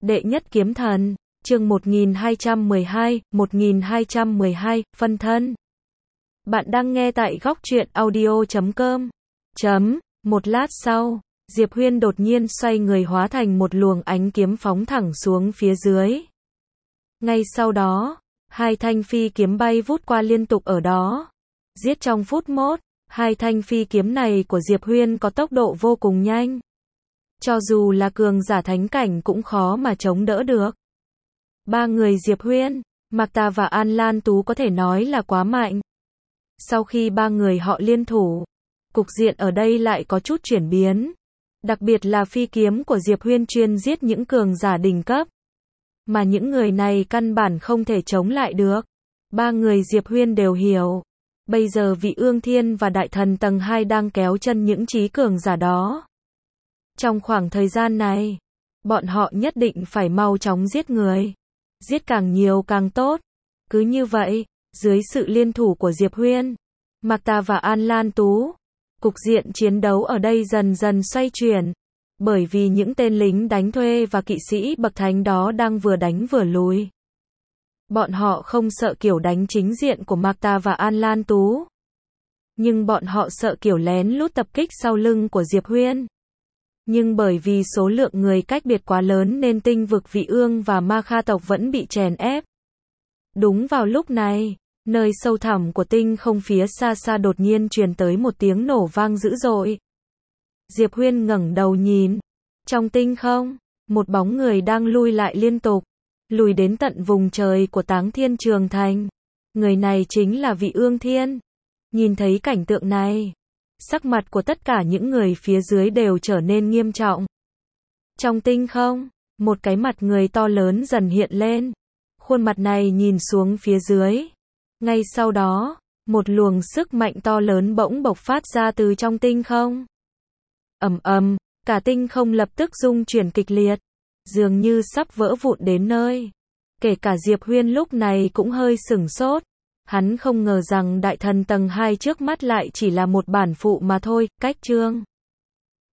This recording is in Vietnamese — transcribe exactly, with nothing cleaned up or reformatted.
Đệ nhất kiếm thần, chương một nghìn hai trăm mười hai, một nghìn hai trăm mười hai, phân thân. Bạn đang nghe tại góc truyện audio chấm com. Chấm, một lát sau, Diệp Huyên đột nhiên xoay người hóa thành một luồng ánh kiếm phóng thẳng xuống phía dưới. Ngay sau đó, hai thanh phi kiếm bay vút qua liên tục ở đó. Giết trong phút mốt, hai thanh phi kiếm này của Diệp Huyên có tốc độ vô cùng nhanh. Cho dù là cường giả thánh cảnh cũng khó mà chống đỡ được. Ba người Diệp Huyên, Mạc Tà và An Lan Tú có thể nói là quá mạnh. Sau khi ba người họ liên thủ, cục diện ở đây lại có chút chuyển biến. Đặc biệt là phi kiếm của Diệp Huyên chuyên giết những cường giả đỉnh cấp. Mà những người này căn bản không thể chống lại được. Ba người Diệp Huyên đều hiểu. Bây giờ vị Ương Thiên và Đại Thần tầng hai đang kéo chân những trí cường giả đó. Trong khoảng thời gian này, bọn họ nhất định phải mau chóng giết người. Giết càng nhiều càng tốt. Cứ như vậy, dưới sự liên thủ của Diệp Huyên, Mạc Tà và An Lan Tú, cục diện chiến đấu ở đây dần dần xoay chuyển. Bởi vì những tên lính đánh thuê và kỵ sĩ bậc thánh đó đang vừa đánh vừa lùi. Bọn họ không sợ kiểu đánh chính diện của Mạc Tà và An Lan Tú. Nhưng bọn họ sợ kiểu lén lút tập kích sau lưng của Diệp Huyên. Nhưng bởi vì số lượng người cách biệt quá lớn nên tinh vực Vị Ương và Ma Kha tộc vẫn bị chèn ép. Đúng vào lúc này, nơi sâu thẳm của tinh không phía xa xa đột nhiên truyền tới một tiếng nổ vang dữ dội. Diệp Huyên ngẩng đầu nhìn. Trong tinh không, một bóng người đang lui lại liên tục, lùi đến tận vùng trời của Táng Thiên Trường Thành. Người này chính là Vị Ương Thiên. Nhìn thấy cảnh tượng này, sắc mặt của tất cả những người phía dưới đều trở nên nghiêm trọng. Trong tinh không, một cái mặt người to lớn dần hiện lên. Khuôn mặt này nhìn xuống phía dưới. Ngay sau đó, một luồng sức mạnh to lớn bỗng bộc phát ra từ trong tinh không. Ầm ầm, cả tinh không lập tức rung chuyển kịch liệt, dường như sắp vỡ vụn đến nơi. Kể cả Diệp Huyên lúc này cũng hơi sửng sốt. Hắn không ngờ rằng Đại Thần tầng hai trước mắt lại chỉ là một bản phụ mà thôi. Cách chương